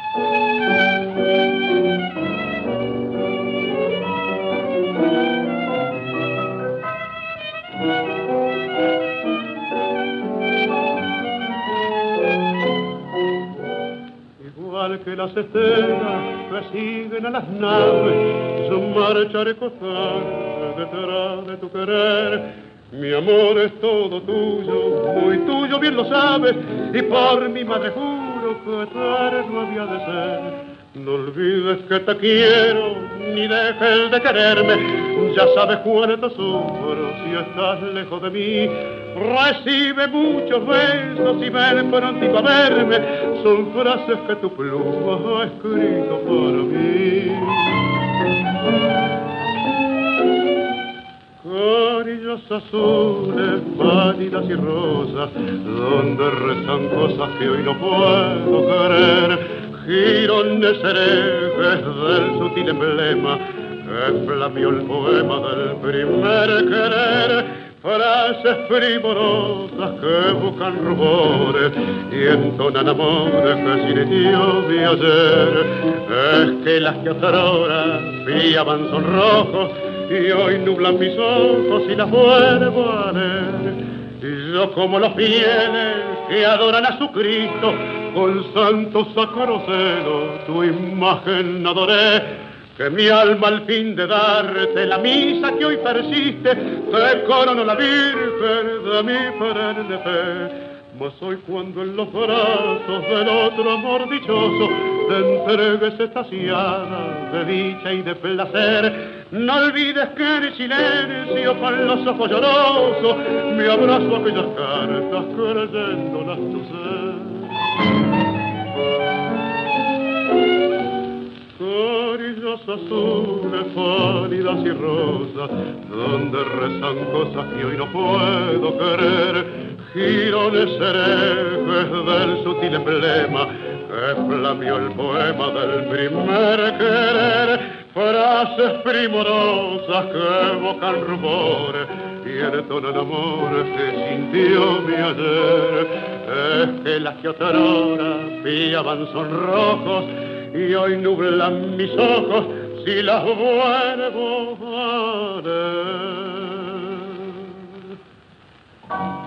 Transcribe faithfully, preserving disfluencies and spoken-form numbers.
Igual que las estrellas que siguen a las naves, su marcha recostar detrás de tu querer. Mi amor es todo tuyo, muy tuyo, bien lo sabes, y por mi madre juro que eterno había de ser. No olvides que te quiero, ni dejes de quererme, ya sabes cuánto sufro si estás lejos de mí. Recibe muchos besos y ven prontito a verme, son frases que tu pluma ha escrito para mí. Carillas azules, pálidas y rosas, donde rezan cosas que hoy no puedo querer. Girones herejes del sutil emblema que flameó el poema del primer querer. Frases primorosas que buscan rubores y entonan amores que sintió de ayer. Es que las que otrora brillaban sonrojos y hoy nublan mis ojos y las vuelvo a leer. Y yo como los fieles que adoran a su Cristo, con santo sacro celo tu imagen adoré. Que mi alma al fin de darte la misa que hoy persiste, te corono la Virgen de mi perenne fe. Mas hoy cuando en los brazos del otro amor dichoso te entregues extasiada de dicha y de placer, no olvides que en silencio con los ojos llorosos me abrazo aquellas cartas creyéndolas tu ser. Carillas azules, pálidas y rosas, donde rezan cosas que hoy no puedo querer. Girones herejes del sutil emblema que flameó el poema del primer querer. Frases primorosas que evocan rumores y entonan amores que sintió mi ayer. Es que las que otrora piaban sonrojos y hoy nublan mis ojos si las vuelvo a ver.